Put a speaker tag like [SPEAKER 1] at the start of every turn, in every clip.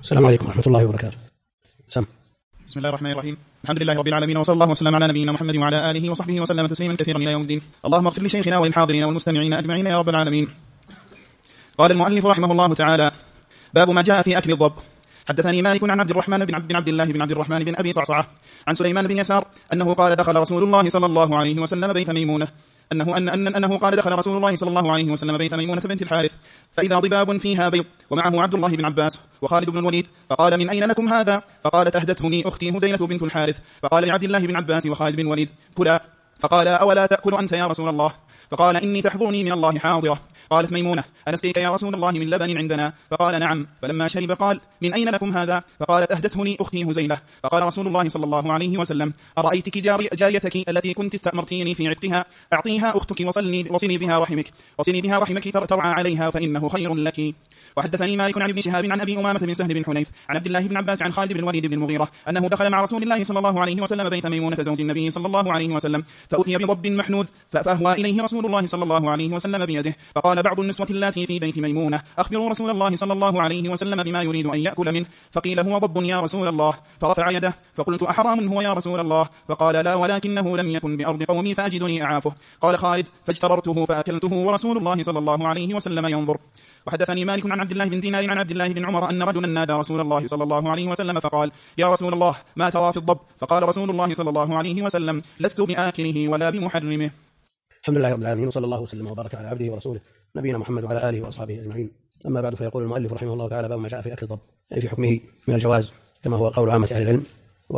[SPEAKER 1] السلام عليكم ورحمة الله وبركاته. سم.
[SPEAKER 2] بسم الله الرحمن الرحيم. الحمد لله رب العالمين، وصلى الله وسلم على نبينا محمد وعلى آله وصحبه وسلم تسليما كثيرا إلى يوم الدين. اللهم اغفر لشيخنا وللحاضرين والمستمعين أجمعين يا رب العالمين. قال المؤلف رحمه الله تعالى: باب ما جاء في أكل الضب. حدثني مالك عن عبد الرحمن بن عبد الله بن عبد الرحمن بن أبي صعصعة عن سليمان بن يسار أنه قال: دخل رسول الله صلى الله عليه وسلم بيت ميمونة أنه قال: دخل رسول الله صلى الله عليه وسلم بيت ميمونة بنت الحارث فإذا ضباب فيها بيض ومعه عبد الله بن عباس وخالد بن الوليد، فقال: من أين لكم هذا؟ فقالت: أهدتهني أختي هزيلة بنت الحارث. فقال لعبد الله بن عباس وخالد بن الوليد: كلا. فقال: أولا تأكل أنت يا رسول الله؟ فقال: إني تحضرني من الله حاضرة. قالت ميمونة: أنسقيك يا رسول الله من لبن عندنا؟ فقال: نعم. فلما شرب قال: من أين لكم هذا؟ فقالت: أهدتهني أختي هزيلة. فقال رسول الله صلى الله عليه وسلم: أرأيتك جاريتك التي كنت استأمرتيني في عتقها؟ أعطيها أختك وصلي بها رحمك ترعى عليها فإنه خير لك. وحدثني مالك عن ابن شهاب عن أبي أمامة بن سهل بن حنيف عن عبد الله بن عباس عن خالد بن الوليد بن المغيرة أنه دخل مع رسول الله صلى الله عليه وسلم بيت ميمونة زوج النبي صلى الله عليه وسلم، فأتي بضب محنوذ فأهوى إليه رسول الله صلى الله عليه وسلم بيده. فقال بعض النسوة اللاتي في بيت ميمونة: أخبروا رسول الله صلى الله عليه وسلم بما يريد أن يأكل منه. فقيل: هو ضب يا رسول الله. فرفع يده فقلت: أحرام هو يا رسول الله؟ فقال: لا، ولكنه لم يكن بأرض قومي فأجدني أعافه. قال خالد: فاجتررته فأكلته ورسول الله صلى الله عليه وسلم ينظر. وحدثني مالك عن عبد الله بن دينار عن عبد الله بن عمر أن رجلا نادى رسول الله صلى الله عليه وسلم فقال: يا رسول الله، ما ترى في الضب؟ فقال رسول الله صلى الله عليه وسلم: لست بآكله ولا بمحرمه.
[SPEAKER 1] الحمد لله رب العالمين، وصلى الله وسلم وبارك على عبده ورسوله نبينا محمد وعلى آله وأصحابه أجمعين. أما بعد، فيقول المؤلف رحمه الله تعالى: باب ما جاء في أكل الضب، يعني في حكمه من الجواز كما هو قول عامة أهل العلم،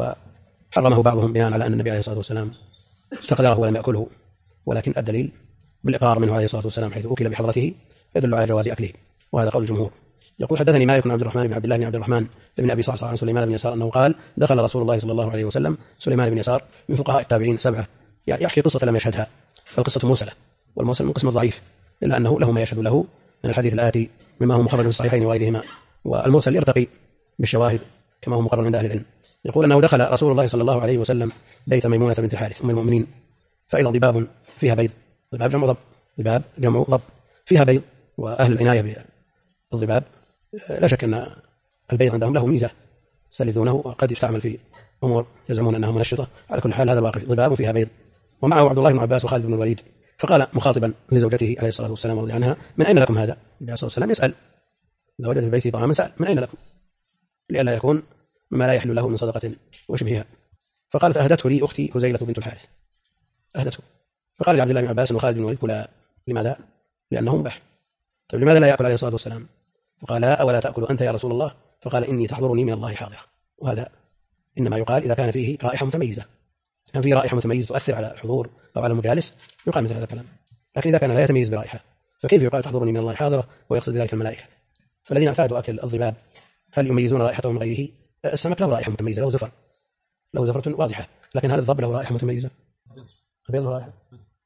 [SPEAKER 1] وحرمه بعضهم بناء على أن النبي عليه الصلاة والسلام استقدره ولم يأكله، ولكن الدليل بالإقرار منه عليه الصلاة والسلام حيث أكل بحضرته يدل على جواز أكله، وهذا قول الجمهور. يقول: حدثني مالك بن عبد الرحمن بن عبد الله بن عبد الرحمن بن أبي صعصعة عن سليمان بن يسار أنه قال: دخل رسول الله صلى الله عليه وسلم. سليمان بن يسار من فقهاء التابعين 7، يحكي قصة لم يشهدها، فالقصة مرسلة، والمرسل من قسم الضعيف، إلا أنه له ما يشهد له من الحديث الآتي مما هو مخرج في الصحيحين وغيرهما، والمرسل يرتقي بالشواهد كما هو مقرر عند أهل العلم. يقول أنه دخل رسول الله صلى الله عليه وسلم بيت ميمونة بنت الحارث أم المؤمنين فإذا ضباب فيها بيض. ضباب جمع ضب، ضباب جمع ضب، فيها بيض. وأهل العناية بالضباب لا شك أن البيض عندهم له ميزة يستلذونه، وقد يستعمل في أمور يزعمون أنها منشطة. على كل حال هذا الواقع، ضباب فيها بيض. ومعه عبد الله بن عباس وخالد بن الوليد. فقال مخاطبا لزوجته عليه الصلاة والسلام رضي عنها: من أين لكم هذا؟ النبي عليه الصلاة والسلام يسأل إذا وجد في بيته طعاما سأل: من أين لكم؟ لئلا يكون مما لا يحل له من صدقة وشبهها. فقالت: أهدته لي أختي هزيلة بنت الحارث. أهدته. فقال لعبد الله بن عباس وخالد بن الوليد: كلا. لماذا؟ لأنه مباح. طيب لماذا لا يأكل عليه الصلاة والسلام؟ فقال: أولا تأكل أنت يا رسول الله؟ فقال: إني تحضرني من الله حاضرة. وهذا إنما يقال إذا كان فيه رائحة متميزة. كان فيه رائحة متميزة تؤثر على الحضور أو على المجالس يقال مثل هذا الكلام، لكن إذا كان لا يتميز برائحة فكيف يقال تحضرني من الله حاضرة ويقصد بذلك الملائكة؟ فالذين اعتادوا أكل الضباب هل يميزون رائحته من غيره؟ السمك له رائحة متميزة، له زفرة واضحة، لكن هل الضب له رائحة متميزة؟ البيض له رائحة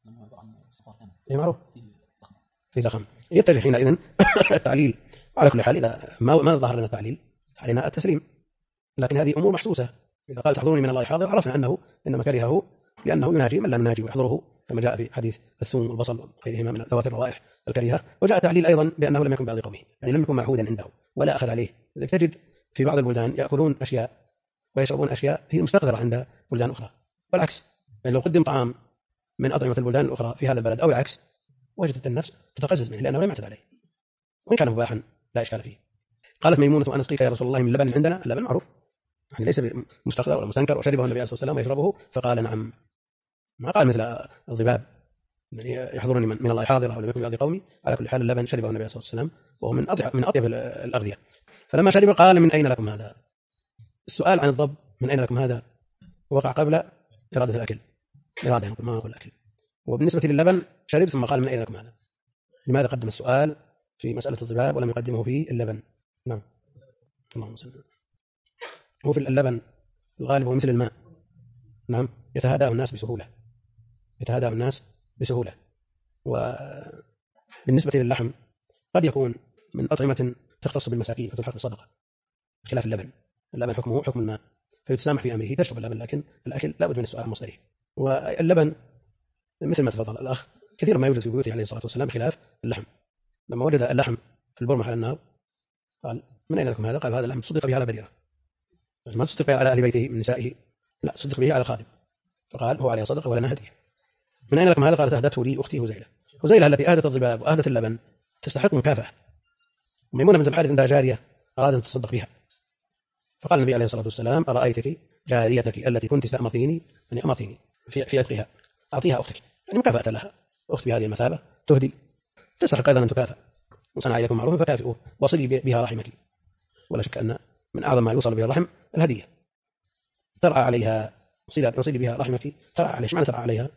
[SPEAKER 1] معروف في زخم. يتجه حينئذ التعليل. على كل حال إذا ما ظهر لنا التعليل علينا التسليم، لكن هذه أمور محسوسة. إذا قال تحضرني من الله حاضر عرفنا أنه إنما كرهه لأنه يناجي من لا يناجي ويحضره، كما جاء في حديث الثوم والبصل وغيرهما من ذوات الروائح الكريهة. وجاء تعليل أيضا بأنه لم يكن بعض قومه، يعني لم يكن معهودا عنده ولا أخذ عليه. تجد في بعض البلدان يأكلون أشياء ويشربون أشياء هي مستقذرة عند بلدان أخرى، والعكس. يعني لو قدم طعام من أطعمة البلدان الأخرى في هذا البلد أو العكس وجدت النفس تتقزز منه لأنه لم يعتد عليه، وإن كان مباحا لا إشكال فيه. قالت ميمونة: أنا أسقيك يا رسول الله من لبن عندنا؟ اللبن معروف، يعني ليس مستقذر ولا مستنكر، وشربه النبي عليه الصلاة والسلام ويشربه. فقال: نعم. ما قال مثل الضباب يعني يحضرني من الله حاضرة ولم يكن بعض قومي. على كل حال اللبن شربه النبي عليه الصلاة والسلام وهو من أطيب الأغذية. فلما شرب قال: من أين لكم هذا؟ السؤال عن الضب من أين لكم هذا وقع قبل إرادة الأكل، إرادة ما هو الأكل. وبالنسبة للبن شرب ثم قال: من أين لكم هذا؟ لماذا قدم السؤال في مسألة الضباب ولم يقدمه في اللبن؟ نعم. اللهم صل. هو في اللبن الغالب هو مثل الماء، نعم، يتهاداه الناس بسهولة. وبالنسبة للحم قد يكون من أطعمة تختص بالمساكين فتلحق بالصدقة، خلاف اللبن حكمه حكم الماء فيتسامح في أمره، تشرب اللبن، لكن الأكل لا بد من السؤال عن مصدره. واللبن مثل ما تفضل الأخ كثير ما يوجد في بيوته عليه الصلاة والسلام خلاف اللحم. لما وجد اللحم في البرمة على النار قال من أين لكم هذا؟ قال هذا اللحم تصدق به على بريرة، ما تصدق به على أهل بيته من نسائه، لا صدق به على الخادم. فقال هو عليه صدقة ولنا هدية. من أين لكم هذا؟ قالت أهدته لي أختي هزيلة. هزيلة التي أهدت الضباب وأهدت اللبن تستحق مكافأة. ميمونة بنت الحارث عندها جارية أراد أن تتصدق بها، فقال النبي عليه الصلاة والسلام أرأيتك جاريتك التي كنت استأمرتيني يعني أمرتيني في عتقها، أعطيها أختك، يعني مكافأة لها، أخت بهذه المثابة تهدي تستحق أيضا أن تكافأ. وصنع إليكم معروفا فكافئوه وصلي بها رحمك. ولا شك أن من أعظم ما يوصل به الرحم الهدية. ترعى عليها وصلي بها رحمك. ترعى عليها، ايش معنى ترعى عليها؟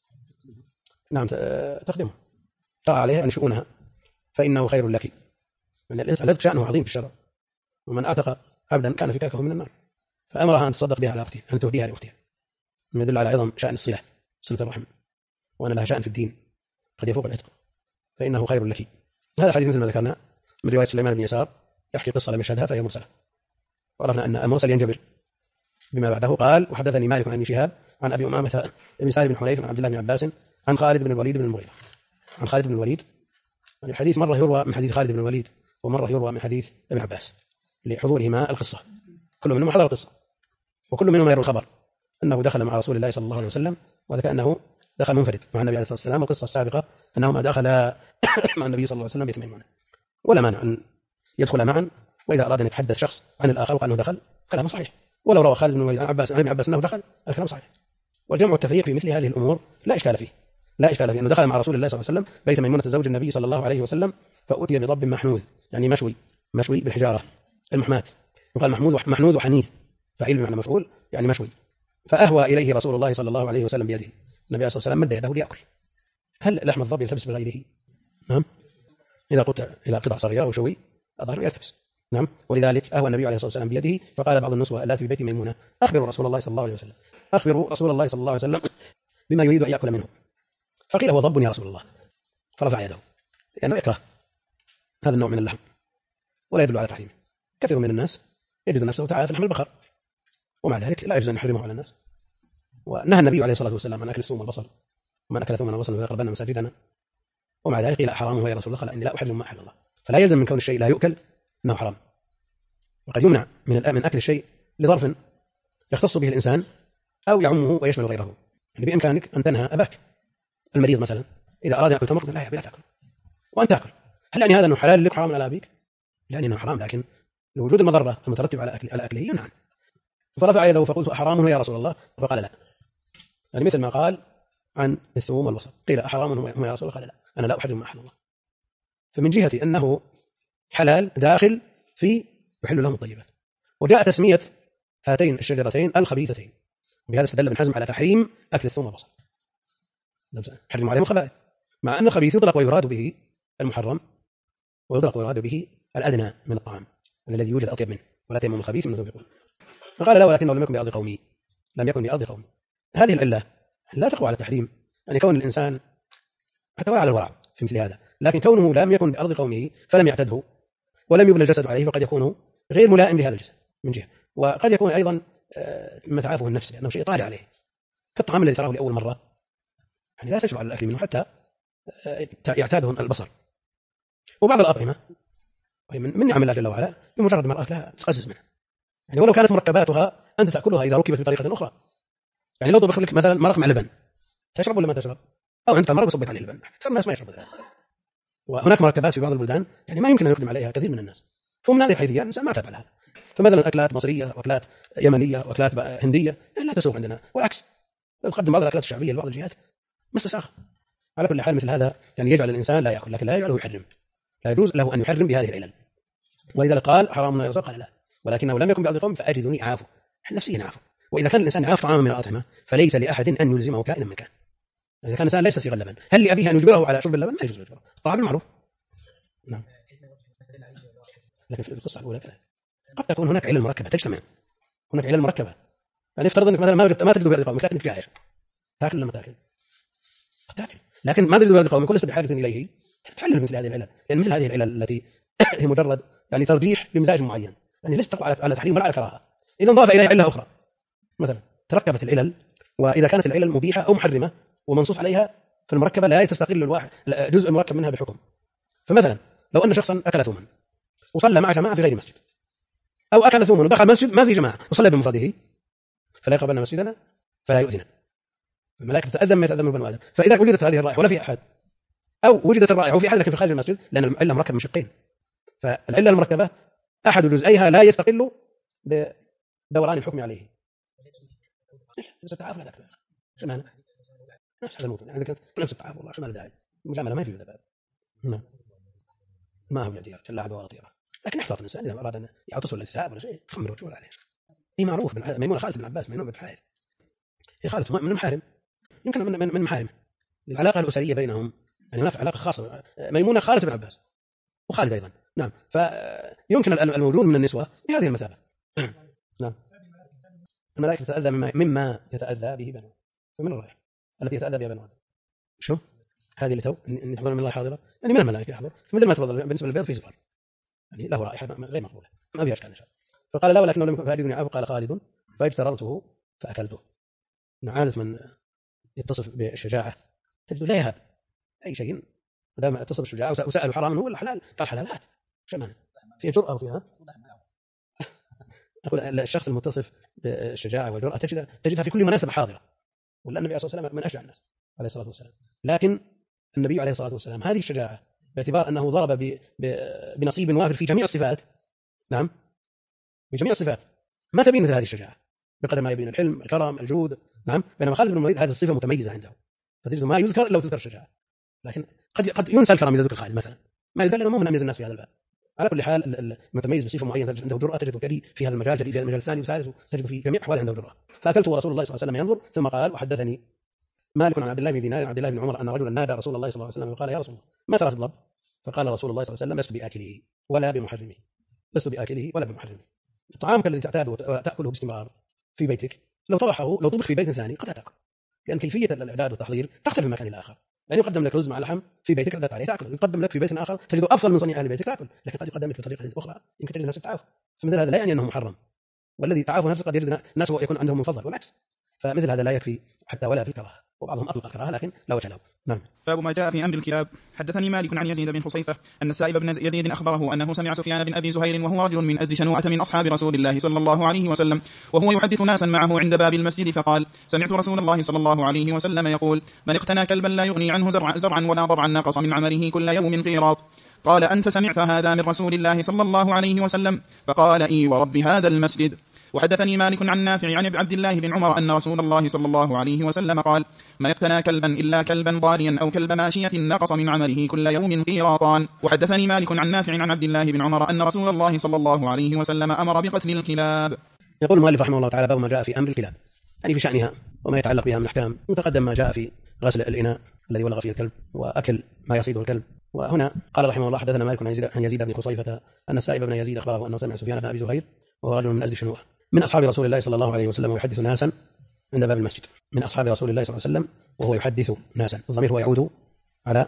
[SPEAKER 1] نعم تخدمها، ترعى عليها يعني شؤونها، فإنه خير لك. يعني العتق شأنه عظيم في الشرع، ومن أعتق عبدا كان فكاكه من النار. فأمرها أن تصدق بها على أختها، أن تهديها لأختها، مما يدل على عظم شأن الصلة، صلة الرحم، وأن لها شأن في الدين قد يفوق العتق، فإنه خير لك. هذا الحديث مثل ما ذكرنا من رواية سليمان بن يسار يحكي قصة لم يشهدها فهي مرسلة، وعرفنا أن المرسل ينجبر بما بعده. قال وحدثني مالك عن شهاب عن أبي أمامة بن سالم بن حنيف عن عبد الله بن عباس عن خالد بن الوليد بن المغيرة. عن خالد بن الوليد، يعني الحديث مرة يروى من حديث خالد بن الوليد ومرة يروى من حديث ابن عباس لحضورهما القصة، كل منهم حضر القصة وكل منهم يروي الخبر أنه دخل مع رسول الله صلى الله عليه وسلم، وذكر أنه دخل منفرد مع النبي عليه الصلاة والسلام. القصة السابقة أنهما دخلا مع النبي صلى الله عليه وسلم بيت ميمونة، ولا مانع أن يدخل معا، وإذا أراد أن يتحدث شخص عن الآخر وقال أنه دخل كلام صحيح. ولو روى خالد بن الوليد عن ابن عباس أنه دخل الكلام صحيح. والجمع والتفريق في مثل هذه الأمور لا إشكال فيه، لا إشكال فيه. أنه دخل مع رسول الله صلى الله عليه وسلم بيت ميمونة زوج النبي صلى الله عليه وسلم، فأتي بضب محنوذ يعني مشوي بالحجارة المحماة، يقال محنوذ وحنيث، فعيل بمعنى مفعول يعني مشوي. فأهوى إليه رسول الله صلى الله عليه وسلم بيده، النبي صلى الله عليه وسلم مد يده ليأكل. هل لحم الضب يلتبس بغيره؟ نعم، إذا قلت إلى قطع صغيرة وشوي الظهر يلتبس. نعم، ولذلك أهوى النبي عليه الصلاة والسلام بيده. فقال بعض النسوة اللاتي في بيت ميمونة أخبروا رسول الله صلى الله عليه وسلم، أخبروا رسول الله صلى الله عليه وسلم بما يريد أن يأكل منه. فقيل هو ضب يا رسول الله، فرفع يده لأنه يكره هذا النوع من اللحم ولا يدل على تحريمه. كثير من الناس يجد نفسه تعالى في لحم البقر، ومع ذلك لا يجوز أن يحرمه على الناس. ونهى النبي عليه الصلاة والسلام عن أكل الثوم والبصل، ومن أكل ثوما وبصلا فيقربن مساجدنا، ومع ذلك قيل حرامه يا رسول الله، قال إني لا أحرم ما أحل الله. فلا يلزم من كون الشيء لا يؤكل أنه حرام، وقد يمنع من أكل الشيء لظرف يختص به الإنسان أو يعمه ويشمل غيره. يعني بإمكانك أن تنهى أباك المريض مثلا إذا أراد يأكل تمر لا تأكل وأنت تأكل. هل يعني هذا أنه حلال لك حرام على أبيك؟ يعني أنه حرام، لكن لوجود المضرة المترتب على أكله يمنع. فرفع يده فقلت أحرام يا رسول الله؟ فقال لا. يعني مثل ما قال عن الثوم والبصل، قيل أحرام هم يا رسول الله؟ قال لا، أنا لا أحرم ما أحل الله. فمن جهة أنه حلال داخل في يحل لهم الطيبات. وجاء تسمية هاتين الشجرتين الخبيثتين، بهذا استدل ابن حزم على تحريم أكل الثوم والبصل، حرم عليهم الخبائث، مع أن الخبيث يطلق ويراد به المحرم، ويطلق ويراد به الأدنى من الطعام الذي يوجد أطيب منه، ولا تيمم الخبيث منه تنفقون. فقال لا، ولكنه لم يكن بأرض قومي، لم يكن بأرض قومي. هذه العلة لا تقوى على التحريم، يعني كون الإنسان حتى ولا على الورع في مثل هذا، لكن كونه لم يكن بأرض قومه فلم يعتده ولم يبنى الجسد عليه، فقد يكون غير ملائم لهذا الجسد من جهة، وقد يكون أيضا مما تعافه النفس لأنه شيء طارئ عليه، كالطعام الذي تراه لأول مرة يعني لا تشرع على الأكل منه حتى يعتاده البصر. وبعض الأطعمة من نعم الله جل وعلا بمجرد ما أكلها تقزز منها، يعني ولو كانت مركباتها أنت تأكلها إذا ركبت بطريقة أخرى. يعني لو طبخ لك مثلا مرق مع لبن تشرب ولا ما تشرب؟ أو عندك مرق وصبت عليه لبن، أكثر الناس ما يشرب ذلك. وهناك مركبات في بعض البلدان يعني ما يمكن أن يقدم عليها كثير من الناس، فمن هذه الحيثية الإنسان ما اعتاد على هذا. فمثلا أكلات مصرية وأكلات يمنية وأكلات هندية يعني لا تسوق عندنا، والعكس تقدم بعض الأكلات الشعبية لبعض الجهات مستساغة. على كل حال مثل هذا يعني يجعل الإنسان لا يأكل، لكن لا يجعله يحرم، لا يجوز له أن يحرم بهذه العلل. ولذلك قال حرام يا رسول، قال لا، ولكنه لم يكن بعض قوم فأجدني أعافه، نفسيا أعافه. وإذا كان الإنسان يعاف طعاما من الأطعمة فليس لأحد أن يلزمه كائنا من كان. إذا كان الإنسان ليس صيغ اللبن، هل لأبيه أن يجبره على شرب اللبن؟ ما يجوز يجبره، طاعة بالمعروف. نعم، لكن في القصة الأولى كذا قد تكون هناك علل مركبة تجتمع، هناك علل مركبة. يعني افترض أنك مثلا ما تجد بأرض قومك لكنك جائع، تأكل لما تأكل تأكل، لكن ما تجد بأرض قومك كل بحاجة إليه تحلل مثل هذه العلل. يعني مثل هذه العلل التي هي مجرد يعني ترجيح لمزاج معين، يعني ليست تقوى على تحريم ولا على كراهة. إذا نضاف إليها علة أخرى مثلا تركبت العلل، وإذا كانت العلل مبيحة أو محرمة ومنصوص عليها في المركبة لا تستقل الواحد جزء مركب منها بحكم. فمثلا لو أن شخصا أكل ثوما وصلى مع جماعة في غير مسجد، أو أكل ثوما ودخل مسجد ما في جماعة وصلى بمفرده، فلا يقربن مسجدنا فلا يؤذن. الملائكة تتأذن ما يتأذن بنو آدم. فإذا وجدت هذه الرائحة ولا في أحد، أو وجدت الرائحة وفي أحد لكن في خارج المسجد، لأن العلة مركب من شقين، فالعلة المركبة أحد جزئيها لا يستقل بدوران الحكم عليه. ستعافى ذاك شنو نفس هذا الموضوع، يعني نفس التعافى والله ما له داعي، المجاملة ما في ذا ما هو يدير شلاعة وغطيرة، لكن يحتاط الإنسان إذا أراد أن يعطس ولا يتساءل ولا شيء خمر وجهه عليه. هي معروف ميمونة خالد بن عباس، ميمونة بن الحارث، هي خالته من المحارم، يمكن من محارمه، العلاقة الأسرية بينهم، يعني هناك علاقة خاصة. ميمونة خالد بن عباس وخالد أيضا، نعم، فيمكن الموجود من النسوة بهذه المثابة. نعم، الملائكة تتأذى مما يتأذى به بنو، فمن الرائحة التي يتأذى بها بنو آدم. شو هذه اللي تو إن يحضر من الله حاضرة، يعني من الملائكة يحضر، مثل ما تفضل بالنسبة للبيض في زفار، يعني له رائحة غير مقبولة ما فيها أشكال إن شاء الله. فقال لا ولكنه لم يكن فاجدني عفو، قال خالد فاجتررته فأكلته. عادة من يتصف بالشجاعة تجد لا يهاب أي شيء، دام اتصف بالشجاعة وسألوا حرام هو ولا حلال قال حلالات، شمان فيها جرأة وفيها أقول الشخص المتصف بالشجاعة والجرأة تجدها في كل مناسبة حاضرة، ولا النبي صلى الله عليه وسلم من أشجع الناس عليه الصلاة والسلام، لكن النبي عليه الصلاة والسلام هذه الشجاعة باعتبار أنه ضرب بنصيب وافر في جميع الصفات، نعم بجميع الصفات، ما تبين مثل هذه الشجاعة بقدر ما يبين الحلم الكرم الجود، نعم، بينما خالد بن الوليد هذه الصفة متميزة عنده، فتجد ما يذكر إلا وتذكر الشجاعة، لكن قد ينسى الكرم إذا ذكر خالد مثلا، ما يذكر لأنه مو من أميز الناس في هذا الباب. على كل حال المتميز بصفة معينة عنده جرأة، تجد كري في هذا المجال، جري في المجال الثاني والثالث، تجد في جميع أحواله عنده جرأة. فأكلت ورسول الله صلى الله عليه وسلم ينظر، ثم قال وحدثني مالك عن عبد الله بن دينار عن عبد الله بن عمر أن رجلا نادى رسول الله صلى الله عليه وسلم وقال يا رسول الله ما ترى في الضب؟ فقال رسول الله صلى الله عليه وسلم لست بآكله ولا بمحرمه، لست بآكله ولا بمحرمه. طعامك الذي تعتاده وتأكله باستمرار في بيتك لو طبخ في بيت ثاني قد تأكل، لأن كيفية الإعداد والتحضير تختلف من مكان إلى آخر، يعني يقدم لك رز مع لحم في بيتك عدت عليه تأكل، يقدم لك في بيت آخر تجده أفضل من صنيع أهل بيتك تأكل، لكن قد يقدم لك بطريقة أخرى يمكن تجد نفس التعافي، فمثل هذا لا يعني أنه محرم، والذي تعافى نفسه قد يجد ناس يكون عندهم مفضل والعكس، فمثل هذا لا يكفي حتى ولا في الكراهة، وبعضهم أطلق الكراهة لكن لا وجه له. نعم.
[SPEAKER 2] باب ما جاء في أمر الكلاب. حدثني مالك عن يزيد بن خصيفة أن السائب بن يزيد أخبره أنه سمع سفيان بن أبي زهير وهو رجل من أزد شنوءة من أصحاب رسول الله صلى الله عليه وسلم وهو يحدث ناسا معه عند باب المسجد، فقال سمعت رسول الله صلى الله عليه وسلم يقول من اقتنى كلبا لا يغني عنه زرعا ولا ضرعا نقص من عمله كل يوم قيراط. قال أنت سمعت هذا من رسول الله صلى الله عليه وسلم؟ فقال إي ورب هذا المسجد. وحدثني مالك عن نافع عن عبد الله بن عمر أن رسول الله صلى الله عليه وسلم قال ما اقتنى كلبا إلا كلبا ضاريا أو كلب ماشية نقص من عمله كل يوم قيراطان. وحدثني مالك عن نافع عن عبد الله بن عمر أن رسول الله صلى الله عليه وسلم أمر بقتل الكلاب.
[SPEAKER 1] يقول المؤلف رحمه الله تعالى باب ما جاء في أمر الكلاب، يعني في شأنها وما يتعلق بها من أحكام، متقدم ما جاء في غسل الإناء الذي ولغ فيه الكلب وأكل ما يصيده الكلب. وهنا قال رحمه الله حدثنا مالك عن يزيد بن خصيفة أن السائب بن يزيد أخبره أنه سمع سفيان بن أبي زهير وهو رجل من أزد شنوءة من أصحاب رسول الله صلى الله عليه وسلم ويحدث ناسا عند باب المسجد، من أصحاب رسول الله صلى الله عليه وسلم وهو يحدث ناسا، الضمير هو يعود على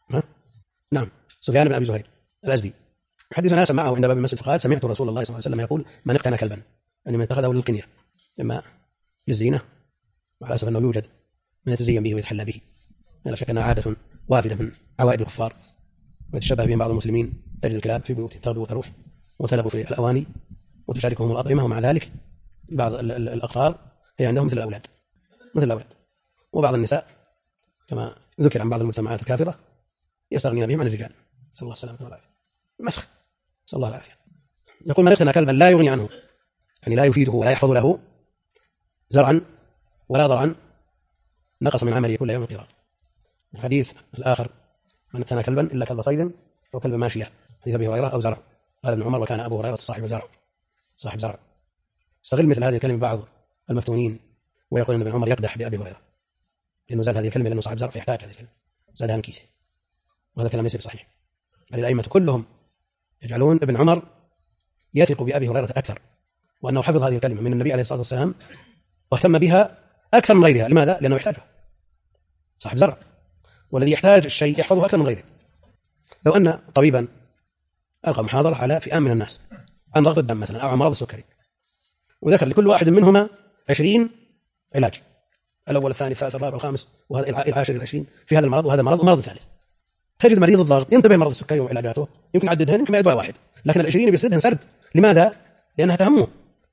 [SPEAKER 1] نعم سفيان بن أبي زهير الأزدي يحدث ناسا معه عند باب المسجد، فقال سمعت رسول الله صلى الله عليه وسلم يقول من اقتنى كلبا، يعني من اتخذه للقنية إما للزينة وعلى أسف أنه يوجد من يتزين به ويتحلى به، لا شك أنها عادة وافدة من عوائد الكفار ويتشبه بهم بعض المسلمين، تجد الكلاب في بيوت تغدو وتروح وتلغ في الأواني وتشاركهم الأطعمة، ومع ذلك بعض الأطفال هي عندهم مثل الأولاد، وبعض النساء كما ذكر عن بعض المجتمعات الكافرة يستغنين بهم عن الرجال، صلى الله عليه وسلم مسخ، صلى الله العافية. يقول من اقتنى كلبا لا يغني عنه، يعني لا يفيده ولا يحفظ له زرعا ولا ضرعا نقص من عمله كل يوم قيراط. الحديث الآخر من اقتنى كلبا إلا كلب صيد أو كلب ماشية، حديث أبي هريرة أو زرع. قال ابن عمر وكان أبو هريرة صاحب زرع. استغل مثل هذه الكلمة بعض المفتونين ويقول أن ابن عمر يقدح بأبي هريرة لأنه زاد هذه الكلمة لأنه صاحب زرع فيحتاج هذه الكلمة، زادها من كيسه، وهذا كلام ليس بصحيح. بل الأئمة كلهم يجعلون ابن عمر يثق بأبي هريرة أكثر، وأنه حفظ هذه الكلمة من النبي عليه الصلاة والسلام واهتم بها أكثر من غيرها. لماذا؟ لأنه يحتاجها، صاحب زرع، والذي يحتاج الشيء يحفظه أكثر من غيره. لو أن طبيبا ألقى محاضرة على فئام من الناس عن ضغط الدم مثلا أو عن مرض السكري، وذكر لكل واحد منهما 20 علاج، الأول الثاني الثالث الرابع الخامس وهذا العاشر 20 في هذا المرض وهذا المرض الثالث، تجد مريض الضغط ينتبه مرض السكري وعلاجاته يمكن يعددهن يمكن ما يدواء واحد، لكن العشرين بيسردها سرد. لماذا؟ لأنها تهمه.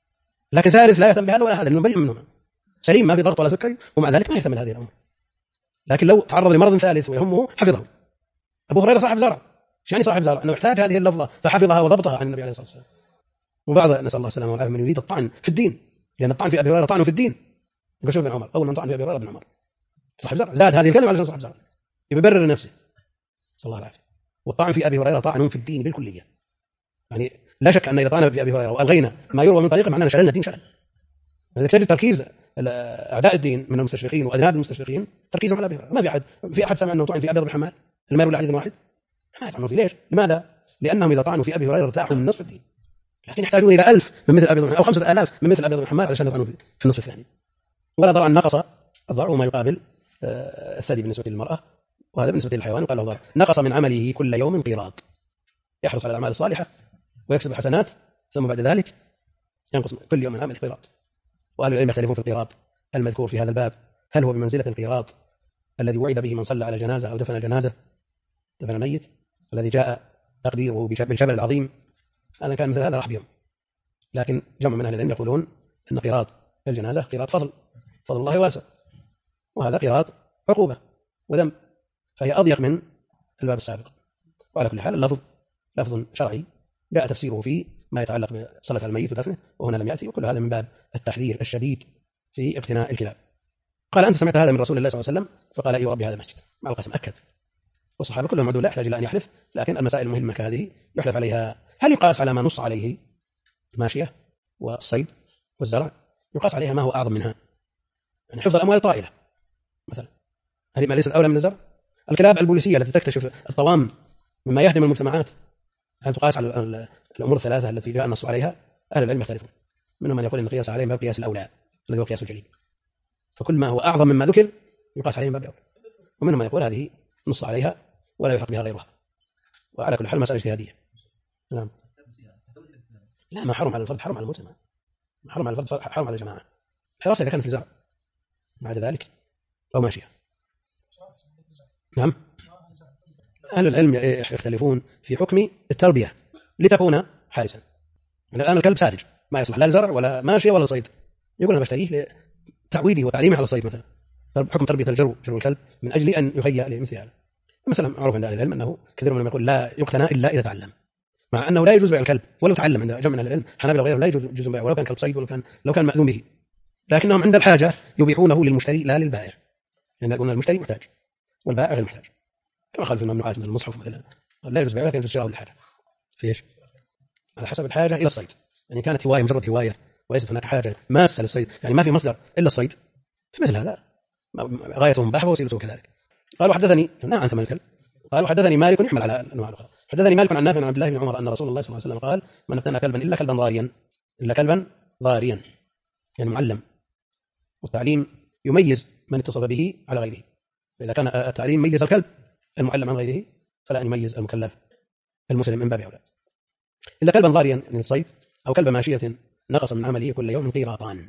[SPEAKER 1] لكن ثالث لا يهتم بهذا ولا هذا، لأنه بريء منهما، سليم ما في ضغط ولا سكري، ومع ذلك ما يهتم بهذه الأمور. لكن لو تعرض لمرض ثالث ويهمه حفظه. أبو هريرة صاحب زرع، ايش يعني صاحب زرع؟ أنه يحتاج هذه اللفظة فحفظها وضبطها عن النبي عليه الصلاة والسلام. وبعض نسأل الله السلامة والعافية من يريد الطعن في الدين، لأن الطعن في أبي هريرة طعن في الدين. يقول شوف بن عمر، أول من طعن في أبي هريرة بن عمر صاحب زرع، زاد هذه الكلمة على صاحب زرع، يبرر لنفسه صلى الله عليه وسلم. والطعن في أبي هريرة طعن في الدين بالكلية. يعني لا شك أن إذا طعن في أبي هريرة وألغينا ما يروى من طريقه معناه شللنا الدين شلل. لذلك تجد تركيز أعداء الدين من المستشرقين وأذناب المستشرقين تركيزهم على أبي هريرة. ما في أحد سمع أنه طعن في أبي بن حمال لما يروي حديث واحد، ما يطعنوا فيه. ليش؟ لماذا؟ لأنهم إذا طعنوا في أبي هريرة ارتاحوا من نصف الدين، لكن يحتاجون إلى 1000 من مثل أبي بن حمال أو 5000 من مثل أبي بن حمال علشان يطعنوا في النصف الثاني. ولا ضرر أن نقص الضرر وما يقابل الثدي بالنسبة للمرأة، وهذا بالنسبة للحيوان يقال له ضرر. نقص من عمله كل يوم قيراط، يحرص على الأعمال الصالحة ويكسب الحسنات، ثم بعد ذلك ينقص كل يوم من عمله قيراط. وأهل العلم يختلفون في القيراط المذكور في هذا الباب، هل هو بمنزلة القيراط الذي وعد به من صلى على جنازة أو دفن جنازة، دفن ميت، الذي جاء تقديره بالجبل العظيم، أنا كان مثل هذا راح بيوم. لكن جمع من أهل العلم يقولون أن قيراط الجنازة قيراط فضل الله واسع، وهذا قيراط عقوبة وذنب، فهي أضيق من الباب السابق. وعلى كل حال اللفظ لفظ شرعي جاء تفسيره في ما يتعلق بصلاة الميت ودفنه، وهنا لم يأتي، وكل هذا من باب التحذير الشديد في اقتناء الكلاب. قال أنت سمعت هذا من رسول الله صلى الله عليه وسلم؟ فقال أي ربي هذا مسجد، مع القسم أكد. والصحابة كلهم عدول لا يحتاج إلى أن يحلف، لكن المسائل المهمة كهذه يحلف عليها. هل يقاس على ما نص عليه الماشية والصيد والزرع؟ يقاس عليها ما هو أعظم منها، يعني حفظ الأموال طائلة مثلا، هل ما ليس الأولى من الزرع؟ الكلاب البوليسية التي تكتشف الطوام مما يهدم المجتمعات، هل تقاس على الأمور الثلاثة التي جاء النص عليها؟ أهل العلم يختلفون، منهم من يقول أن القياس عليهم باب قياس الأولى الذي هو قياس الجليل، فكل ما هو أعظم مما ذكر يقاس عليهم باب أولى، ومنهم من يقول هذه نص عليها ولا يلحق بها غيرها. وعلى كل حال مسألة اجتهادية. نعم. لا، ما حرم على الفرد حرم على المجتمع، ما حرم على الفرد حرم على الجماعة. الحراسة إذا كانت في زرع بعد ذلك أو ماشية. نعم. أهل العلم يختلفون في حكم التربية لتكون حارسا. يعني الآن الكلب ساذج ما يصلح لا لزرع ولا ماشية ولا صيد، يقول أنا بشتريه لتعويده وتعليمه على الصيد مثلا. حكم تربية جرو الكلب من أجل أن يهيأ لمثل هذا. مثلا معروف عند أهل العلم أنه كثير منهم يقول لا يقتنى إلا إذا تعلم، مع أنه لا يجوز بيع الكلب ولو تعلم. عند جمع من أهل العلم حنابلة وغيره لا يجوز بيعه ولو كان كلب صيد لو كان مأذون به، لكنهم عند الحاجة يبيحونه للمشتري لا للبائع، لأن يعني المشتري محتاج والبائع غير محتاج، كما قال في الممنوعات مثل المصحف مثلا لا يجوز بيعه لكن يجوز شراءه للحاجة. في إيش؟ على حسب الحاجة إلى الصيد، يعني كانت هواية مجرد هواية وليست هناك حاجة ماسة للصيد، يعني ما في مصدر إلا الصيد، في مثل هذا غايته مباحة ووسيلته كذلك. قال وحدثني عن ثمن الكلب، قال وحدثني مالك يحمل على أنواع أخرى، حدثني مالك عن نافع عن عبد الله بن عمر أن رسول الله صلى الله عليه وسلم قال من ابتنى كلبا إلا كلبا ضاريا يعني معلم، والتعليم يميز من اتصف به على غيره، فإذا كان التعليم ميز الكلب المعلم عن غيره فلا أن يميز المكلف المسلم من باب أولى. إلا كلبا ضاريا من الصيد أو كلب ماشية نقص من عمله كل يوم قيراطان،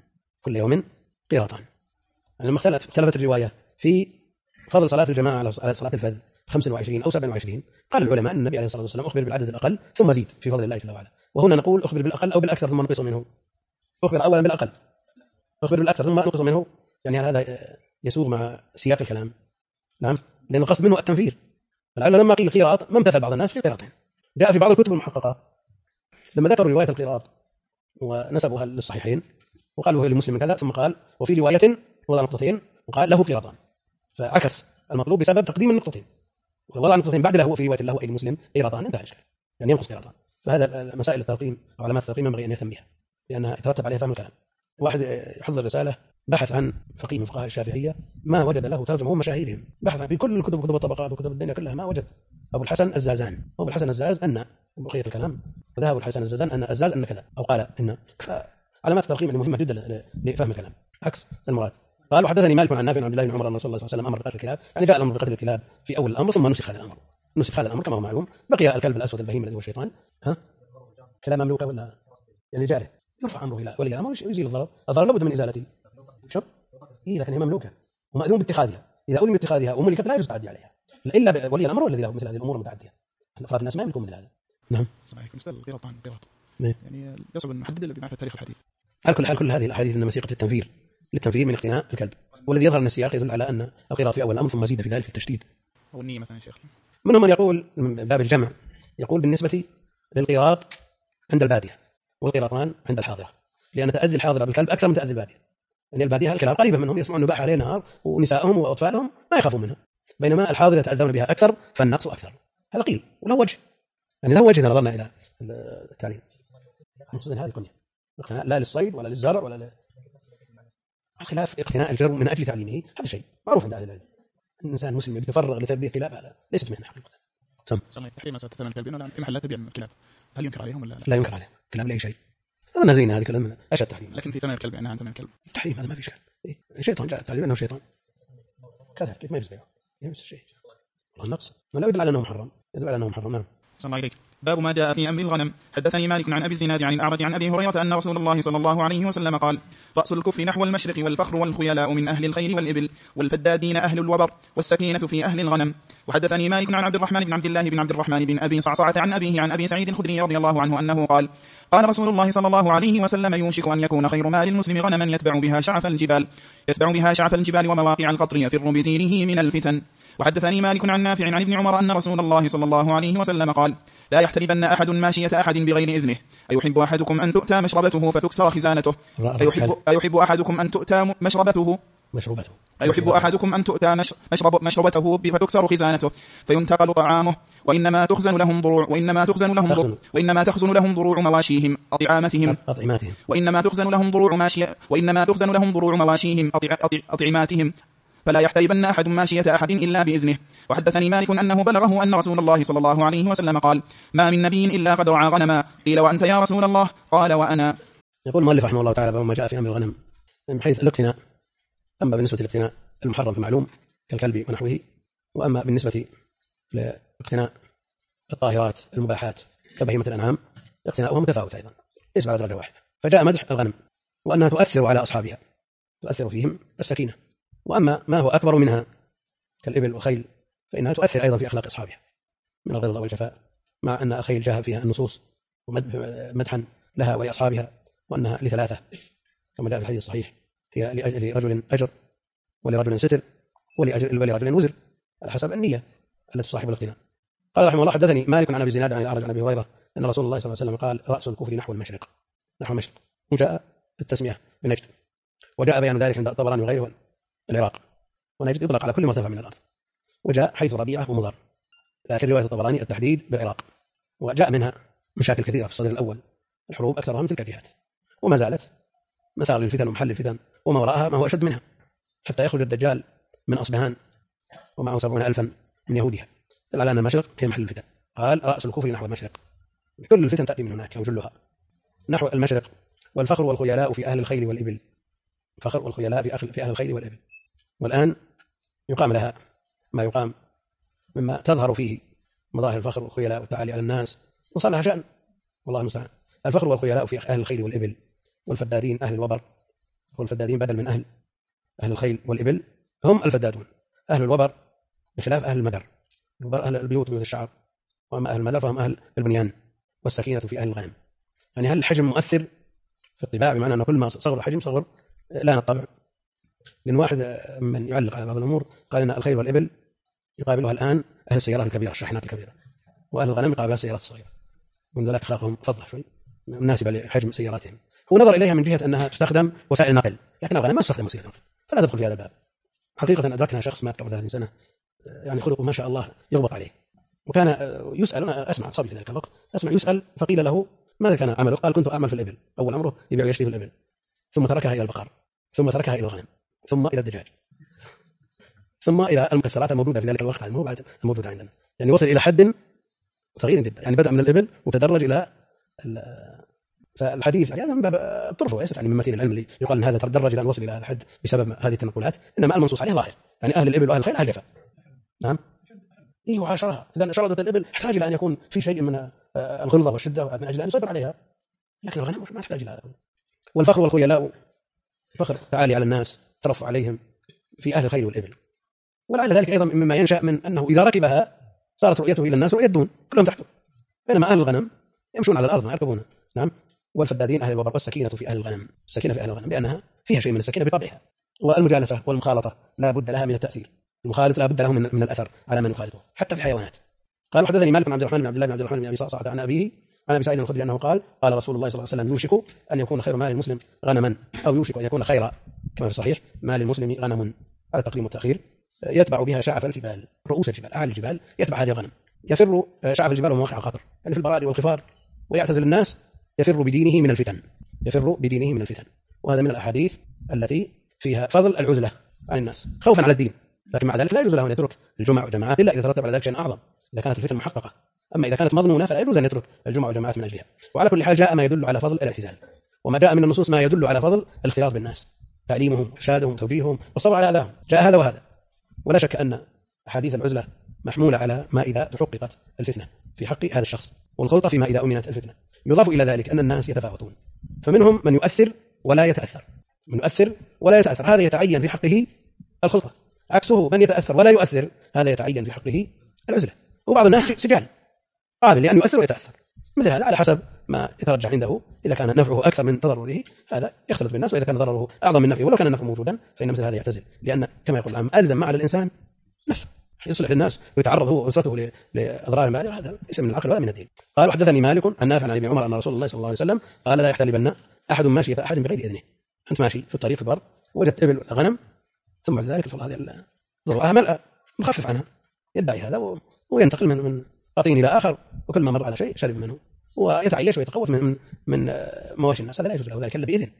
[SPEAKER 1] يعني لما اختلفت الرواية في فضل صلاة الجماعة على صلاة الفذ 25 أو 27، قال العلماء أن النبي عليه الصلاة والسلام أخبر بالعدد الأقل ثم زيد في فضل الله جل وعلا، وهنا نقول أخبر بالأقل أو بالأكثر ثم نقص منه. أخبر أولا بالأقل، أخبر بالأكثر ثم نقص منه، يعني هذا يسوغ مع سياق الكلام. نعم، لأن القصد منه التنفير. العلماء لما قيل قيراط ما امتثل بعض الناس في قيراطين. جاء في بعض الكتب المحققة لما ذكروا رواية القيراط ونسبوها للصحيحين وقالوا هي لمسلم كذا، ثم قال وفي رواية وضع نقطتين وقال له قيراطان، فعكس المطلوب بسبب تقديم النقطتين، ووضع نقطتين بعد له في رواية له أي المسلم قيراطان، انتهى الإشكال، يعني ينقص قيراطان. فهذا مسائل الترقيم أو علامات الترقيم ينبغي أن يهتم بها لأنها يترتب عليها فهم الكلام. واحد يحضر رسالة بحث عن فقيه من فقهاء الشافعية ما وجد له ترجمة، هم مشاهيرهم، بحث في كل الكتب كتب الطبقات وكتب الدنيا كلها ما وجد. أبو الحسن الزازان، أبو الحسن الزاز أن بقية الكلام، وذهب الحسن الزازان أن الزاز أن كذا أو قال إن. علامات الترقيم مهمة جدا لفهم الكلام عكس المراد. قال وحدثني مالك عن نافع عن عبد الله بن عمر أن رسول الله صلى الله عليه وسلم أمر بقتل الكلاب، يعني جاء الأمر بقتل الكلاب في أول الأمر ثم نسخ هذا الأمر كما هو معلوم. بقي الكلب الأسود البهيم الذي هو الشيطان، كلام مملوكة ولا يعني جاره، يرفع أمره إلى ولي الأمر يزيل الضرر لابد من إزالته. شوف لكن هي مملوكة ومأذون باتخاذها، إذا أذن باتخاذها وملكت لا يجوز التعدي عليها إلا ولي الأمر والذي له مثل هذه الأمور المتعدية. أفراد الناس ما يملكون مثل هذا، نعم.
[SPEAKER 2] صحيح. بالنسبة للقراط
[SPEAKER 1] نعم.
[SPEAKER 2] يعني يصعب أن نحدد إلا بمعرفة تاريخ الحديث.
[SPEAKER 1] على كل حال كل هذه الأحاديث إنما سيقة للتنفير من اقتناء الكلب، والذي يظهر من السياق يدل على أن القراط في أول الأمر ثم زيد في ذلك التشديد.
[SPEAKER 2] أو النية مثلا يا شيخ.
[SPEAKER 1] منهم من يقول من باب الجمع، يقول بالنسبة للقراط عند البادية والقراطان عند الحاضرة، لأن تأذي الحاضرة بالكلب أكثر من تأذي البادية. يعني البادية الكلاب قريبة منهم، يسمعون نباح عليه نهار، ونسائهم وأطفالهم ما يخافون منها، بينما الحاضرة يتأذون بها أكثر فالنقص أكثر. هذا قيل وله وجه، يعني له وجه إذا نظرنا إلى التعليم. مقصود هذه كنية اقتناء لا للصيد ولا للزرع ولا خلاف اقتناء الجرب من أجل تعليمه، هذا شيء معروف عند أهل العلم. الإنسان المسلم يتفرغ لتربية كلاب هذا ليست مهنة حقيقة.
[SPEAKER 2] صحيح. تحريم مسألة ثمن الكلب إنه في محلات تبيع الكلاب، هل ينكر عليهم ولا
[SPEAKER 1] لا ينكر عليهم كلاب لأي شيء. هذا زينا هذه كلام أشد تحريم.
[SPEAKER 2] لكن في ثمن الكلب يعني عن ثمن الكلب
[SPEAKER 1] تحريم هذا ما في شيء. شيطان جاء تعليم أنه شيطان كذا، كيف ما يجوز بيعه؟ يمس الشيء والله النقص ولا يدل على أنه محرم، يدل على أنه محرم. نعم.
[SPEAKER 2] صلى الله عليك. باب ما جاء في أمر الغنم. حدثني مالك عن أبي الزناد عن الأعرج عن أبي هريرة أن رسول الله صلى الله عليه وسلم قال: رأس الكفر نحو المشرق، والفخر والخيلاء من أهل الخيل والإبل، والفدادين أهل الوبر، والسكينة في أهل الغنم. وحدثني مالك عن عبد الرحمن بن عبد الله بن عبد الرحمن بن أبي صعصعة عن أبيه عن أبي سعيد الخدري رضي الله عنه أنه قال: قال رسول الله صلى الله عليه وسلم: يوشك أن يكون خير مال المسلم غنما يتبع بها شعف الجبال ومواقع القطر يفر بدينه من الفتن. وحدثني مالك عن نافع عن ابن عمر أن رسول الله صلى الله عليه وسلم قال: لا يحتربن أحد ماشية أحد بغير إذنه. أيحب أحدكم أن تؤتى مشربته فتكسر خزانته؟ أيحب أحدكم أن تؤتى مشربته أيحب أحدكم أن تؤتى مشربته فتكسر خزانته فينتقل طعامه؟ وإنما تخزن لهم ضروع مواشيهم أطعماتهم فلا يحتربن أحد ماشية أحد إلا بإذنه. وحدثني مالك أنه بلغه أن رسول الله صلى الله عليه وسلم قال: ما من نبي إلا قد رعى غنما. قيل: وأنت يا رسول الله؟ قال: وأنا.
[SPEAKER 1] يقول المؤلف رحمه الله تعالى: ما جاء في أمر الغنم من حيث الاقتناء. أما بالنسبة للاقتناء المحرم في معلوم كالكلب ونحوه، وأما بالنسبة لاقتناء الطاهرات المباحات كبهيمة الأنعام اقتناؤها متفاوت أيضا، ليس على درجة واحدة. فجاء مدح الغنم وأنها تؤثر على أصحابها، تؤثر فيهم السكينة. وأما ما هو أكبر منها كالإبل والخيل فإنها تؤثر أيضا في أخلاق أصحابها من الغلظة والجفاء، مع أن الخيل جاء فيها النصوص ومدحا لها ولأصحابها، وأنها لثلاثة كما جاء في الحديث الصحيح: هي لرجل أجر، ولرجل ستر، ولرجل وزر، على حسب النية التي تصاحب الاقتناء. قال رحمه الله: حدثني مالك عن أبي الزناد عن الأعرج عن أبي هريرة أن رسول الله صلى الله عليه وسلم قال: رأس الكفر نحو المشرق. وجاء التسمية بنجد، وجاء بيان ذلك عند الطبراني وغيره العراق، ونجد يطلق على كل مرتفع من الأرض، وجاء حيث ربيعة ومضر، لكن رواية الطبراني التحديد بالعراق، وجاء منها مشاكل كثيرة في الصدر الأول، الحروب أكثرها من تلك الجهات، وما زالت مسار للفتن ومحل الفتن، وما وراءها ما هو أشد منها، حتى يخرج الدجال من أصبهان ومعه 70,000 من يهودها، دل على أن المشرق هي محل الفتن. قال: رأس الكفر نحو المشرق، كل الفتن تأتي من هناك وجلها نحو المشرق. والفخر والخيلاء في أهل الخيل والإبل، الفخر والخيلاء في أهل الخيل والإبل. والآن يقام لها ما يقام مما تظهر فيه مظاهر الفخر والخيلاء والتعالي على الناس، وصار لها شأن والله المستعان. الفخر والخيلاء في أهل الخيل والإبل، والفدادين أهل الوبر، والفدادين بدل من أهل الخيل والإبل هم الفدادون. أهل الوبر بخلاف أهل المدر، الوبر أهل البيوت بيوت الشعر، وأما أهل المدر فهم أهل البنيان. والسكينة في أهل الغنم، يعني هل الحجم مؤثر في الطباع، بمعنى أن كل ما صغر الحجم صغر لان الطبع. لأن واحد من يعلق على بعض الأمور قال إن الخيل والإبل يقابلها الآن أهل السيارات الكبيرة الشاحنات الكبيرة، وأهل الغنم يقابلها السيارات الصغيرة، ومن ذلك أخلاقهم فضة شوي مناسبة لحجم سياراتهم. هو نظر إليها من جهة أنها تستخدم وسائل نقل، لكن الغنم ما تستخدم وسيلة نقل، فلا تدخل في هذا الباب. حقيقة أدركنا شخص مات قبل 30 سنة، يعني خلقه ما شاء الله يغبط عليه، وكان يسأل، أنا أسمع صبي في ذلك الوقت أسمع يسأل، فقيل له: ماذا كان عمله؟ قال: كنت أعمل في الإبل، أول أمره يبيع ويشتري في الإبل، ثم تركها إلى البقر، ثم تركها إلى الغنم، ثم إلى الدجاج، ثم إلى المكسرات الموجودة في ذلك الوقت الموجودة عندنا. يعني وصل إلى حد صغير جدا، يعني بدأ من الإبل وتدرج إلى فالحديث يعني من باب الطرف، وليس يعني من متين العلم اللي يقال أن هذا تدرج إلى أن وصل إلى هذا الحد بسبب هذه التنقلات، إنما المنصوص عليه ظاهر، يعني أهل الإبل وأهل الخيل أهل جفا. نعم. إيه وعاشرها، إذا شرطت الإبل تحتاج إلى أن يكون في شيء من الغلظة والشدة من أجل أن يسيطر عليها، لكن الغنم ما تحتاج إلى هذا. والفخر والخيلاء، فخر تعالي على الناس، ترفع عليهم في أهل الخيل والإبل. ولعل ذلك أيضا مما ينشأ من أنه إذا ركبها صارت رؤيته إلى الناس رؤية دون، كلهم تحته، بينما أهل الغنم يمشون على الأرض ما يركبون. نعم. والفدادين أهل الوبر، والسكينة في أهل الغنم، السكينة في أهل الغنم لأنها فيها شيء من السكينة بطبعها. والمجالسة والمخالطة لا بد لها من التأثير، المخالط لا بد له من الأثر على من يخالطه حتى في الحيوانات. قال حدثني مالك بن عبد الرحمن بن عبد الله بن عبد الرحمن بن أبي صعصعة عن أبيه عن أبي سعيد الخدري أنه قال قال رسول الله صلى الله عليه وسلم يوشك أن يكون خير مال المسلم غنما، أو يوشك أن يكون خير كما في الصحيح مال المسلم غنم، على التقديم والتأخير، يتبع بها شعف الجبال، رؤوس الجبال، أعلى الجبال يتبع هذه الغنم، يفر شعف الجبال ومواقع الخطر يعني في البراري والخفار، ويعتزل الناس، يفر بدينه من الفتن، يفر بدينه من الفتن. وهذا من الأحاديث التي فيها فضل العزلة عن الناس خوفا على الدين، لكن مع ذلك لا يجوز له أن يترك الجمع والجماعات إلا إذا ترتب على ذلك شيء أعظم، إذا كانت الفتن محققة. أما إذا كانت مضمونة فلا يجوز أن يترك الجمع والجماعات من أجلها. وعلى كل حال جاء ما يدل على فضل الاعتزال، وما جاء من النصوص ما يدل على فضل الاختلاط بالناس، تعليمهم، إرشادهم، توجيههم، والصبر على أذاهم، جاء هذا وهذا. ولا شك أن أحاديث العزلة محمولة على ما إذا تحققت الفتنة في حق هذا الشخص، والخلطة فيما إذا أمنت الفتنة. يضاف إلى ذلك أن الناس يتفاوتون، فمنهم من يؤثر ولا يتأثر، من يؤثر ولا يتأثر، هذا يتعين في حقه الخلطة. عكسه من يتأثر ولا يؤثر، هذا يتعين في حقه العزلة. وبعض الناس سجال قابل لأن يؤثر ويتأثر، مثل هذا على حسب ما يترجح عنده. إذا كان نفعه أكثر من تضرره هذا يختلط بالناس، وإذا كان ضرره أعظم من نفعه ولو كان النفع موجودا فإن مثل هذا يعتزل، لأن كما يقول العام ألزم ما على الإنسان نفسه يصلح للناس ويتعرض هو وأسرته لأضرار بالغة، هذا ليس من العقل ولا من الدين. قال وحدثني مالك عن نافع عن ابن عمر أن رسول الله صلى الله عليه وسلم قال لا يحتلبن أحد ماشية أحد بغير إذنه. أنت ماشي في الطريق في البر وجدت إبل غنم، ثم بعد ذلك الفضل هذه ضرورها ملأ مخفف عنها، يدعي هذا وينتقل من قطين إلى آخر، وكل ما مر على شيء شرب منه ويتعيش ويتقوت من مواشي الناس، هذا لا يجوز له ذلك إلا بإذن.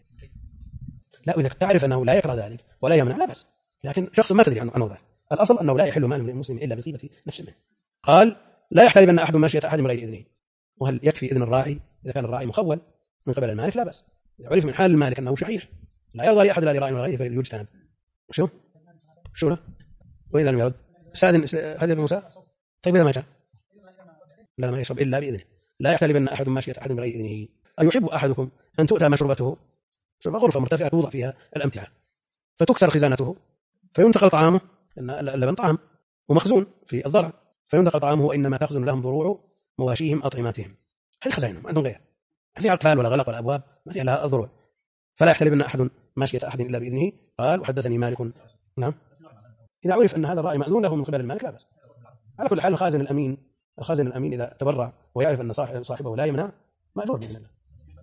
[SPEAKER 1] لا، إذا تعرف أنه لا يكره ذلك ولا يمنع لا بأس، لكن شخص ما تدري عنه ذلك، الأصل أنه لا يحل مال المسلم إلا بطيبة نفس منه. قال لا يحتلبن أحد ماشية أحد بغير إذنه. وهل يكفي إذن الراعي إذا كان الراعي مخول من قبل المالك؟ لا بأس، إذا عرف من حال المالك أنه شحيح لا يرضى لأحد لا لراعي ولا غيره فيجتنب. شو له؟ وإذا لم يرد سادن هذا الموسى. طيب إذا ما جاء لا ما يشرب إلا بإذنه. لا يحتلبن أحد ماشية أحد بغير إذنه. أيحب أحدكم أن تؤتى مشروبته، شرب غرفة مرتفعة توضع فيها الأمتعة، فتكسر خزانته فينتقل طعامه، لأن اللبن طعام ومخزون في الضرع، فينتقل طعامه وإنما تخزن لهم ضروع مواشيهم أطعماتهم، هذه خزائنهم ما عندهم غيرها، ما فيها أقفال ولا غلق ولا أبواب، ما فيها لها الضروع. فلا يحتلبن أحد ماشية أحد إلا بإذنه. قال وحدثني مالك. نعم، إذا عرف أن هذا الراعي مأذون له من قبل المالك لا بأس. على كل حال الخازن الأمين إذا تبرع ويعرف أن صاحبه لا يمنع مأجور بإذن الله،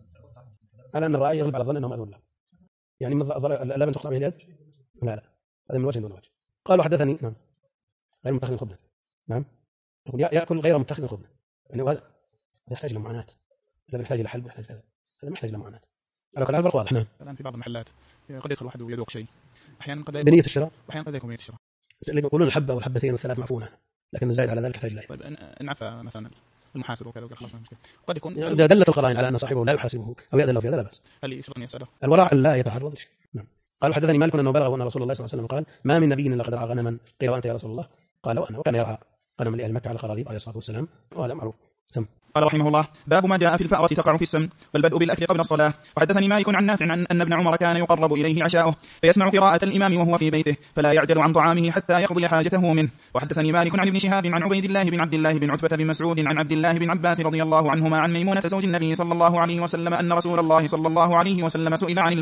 [SPEAKER 1] على أن الراعي يغلب على الظن أنه مأذون له. يعني اللبن تقطع به اليد؟ لا هذا من وجه دون وجه. قال وحدثني نعم غير متخذ خبزا. نعم، يأكل غير متخذ خبزا، يعني هذا يحتاج إلى معاناة، لا يحتاج إلى حلب، يحتاج هذا ما يحتاج إلى معاناة. على كل حال الفرق واضح. نعم.
[SPEAKER 2] الآن في بعض المحلات قد يدخل واحد ويذوق شيء، أحيانا قد
[SPEAKER 1] بنية الشراء،
[SPEAKER 2] وأحيانا قد يكون بنية الشراء.
[SPEAKER 1] اللي يقولون الحبة والحبتين والثلاث معفونة، لكن الزائد على ذلك يحتاج إلى.
[SPEAKER 2] طيب إن عفا مثلا المحاسب وكذا وكذا خلاص مشكلة. قد يكون
[SPEAKER 1] إذا دلت القرائن على أن صاحبه لا يحاسبه أو يأذن له في هذا لا بأس.
[SPEAKER 2] هل يشرط أن يسأله؟
[SPEAKER 1] الورع لا يتعرض لشيء. نعم. قال حدثني مالك أنه بلغه أن رسول الله صلى الله عليه وسلم قال ما من نبي إلا قد رعى غنما. قيل وأنت يا رسول الله؟ قال وأنا، وكان يرعى غنما لأهل مكة على القراريط عليه الصلاة والسلام، وهذا معروف.
[SPEAKER 2] قال رحمه الله باب ما جاء في الفأرة تقع في السمن والبدء بالأكل قبل الصلاة. وحدثني مالك عن نافع أن ابن عمر كان يقرب إليه عشاؤه فيسمع قراءة الإمام وهو في بيته فلا يعجل عن طعامه حتى يقضي حاجته منه. وحدثني مالك عن ابن شهاب عن عبيد الله بن عبد الله بن عتبة بن مسعود عن عبد الله بن عباس رضي الله عنهما عن ميمونة زوج النبي صلى الله عليه وسلم أن رسول الله صلى الله عليه وسلم سئل عن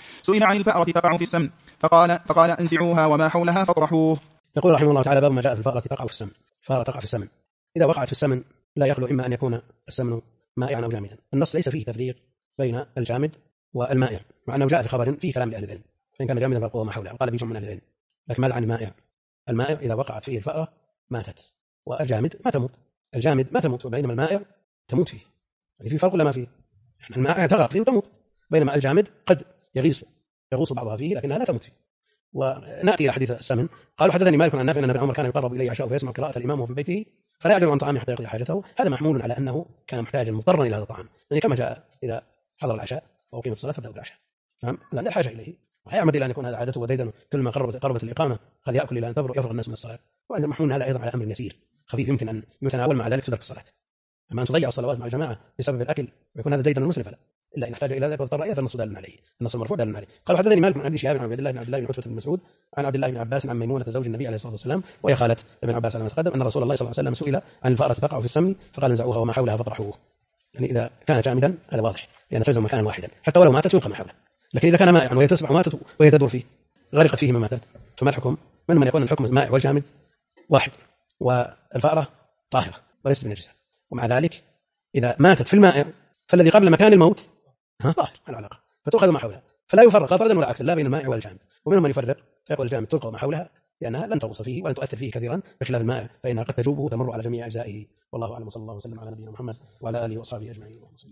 [SPEAKER 2] الفأرة تقع في السمن فقال انزعوها وما حولها فاطرحوه.
[SPEAKER 1] يقول رحمه الله تعالى باب ما جاء في الفأرة تقع في السمن. فأرة تقع في السمن إذا وقعت في السمن لا يخلو إما أن يكون السمن مائعا أو جامدا. النص ليس فيه تفريق بين الجامد والمائع، مع أنه جاء في خبر فيه كلام لأهل العلم، فإن كان جامدا فالقوة ما حوله، قال به من أهل العلم. لكن ماذا عن المائع؟ المائع إذا وقعت فيه الفأرة ماتت، والجامد ما تموت. الجامد ما تموت، بينما المائع تموت فيه. يعني في فرق ولا ما فيه؟ المائع تغرق فيه وتموت، بينما الجامد قد يغوص بعضها فيه لكنها لا تموت فيه. ونأتي إلى حديث السمن. قال حدثني مالك عن نافع أن ابن عمر كان يقرب إليه عشاء فيسمع قراءة الإمام وهو في بيته فلا يعجل عن طعامه حتى يقضي حاجته. هذا محمول على أنه كان محتاجا مضطرا إلى هذا الطعام، يعني كما جاء إذا حضر العشاء وأقيمت الصلاة فابدأوا بالعشاء، فهم؟ لأن الحاجة إليه ويعمد إلى أن يكون هذا عادته وديدنه، كل ما قربت الإقامة قد يأكل إلى أن يفرغ الناس من الصلاة. وعند محمول هذا أيضا على أمر يسير خفيف يمكن أن يتناول مع ذلك تدرك الصلاة. أما أن تضيع الصلوات مع الجماعة بسبب الأكل ويكون هذا ديدن المسلم فلا. الا ان احتاج الى ذلك واضطر اليه فالنص دال عليه، النص المرفوع دال عليه. قال حدثني مالك عن ابي شهاب عن عبد الله بن عتبة بن مسعود عن عبد الله بن عباس عن ميمونة زوج النبي عليه الصلاه والسلام وهي خالة ابن عباس على ما تقدم ان رسول الله صلى الله عليه وسلم سئل عن الفأرة تقع في السمن فقال انزعوها وما حولها فاطرحوه. يعني اذا كان جامدا هذا واضح لان تلزم مكانا واحدا حتى ولو ماتت يلقى ما حولها، لكن اذا كان مائعا وهي تسبح وماتت وهي تدور فيه غرقت فيه ما ماتت فما الحكم؟ من يكون الحكم المائع والجامد واحد والفأرة طاهرة وليست بنجسة، ومع ذلك إذا ماتت في المائع فالذي قبل مكان الموت طاهر على العلاقة فتؤخذ ما حولها، فلا يفرق لا طردا ولا عكسا لا بين المائع والجامد. ومنهم من يفرق فيقول الجامد تلقى ما حولها لأنها لن تغوص فيه ولن تؤثر فيه كثيرا بخلاف المائع فإنها قد تجوبه وتمر على جميع أجزائه. والله أعلم وصلى الله وسلم على نبينا محمد وعلى آله وصحبه أجمعين.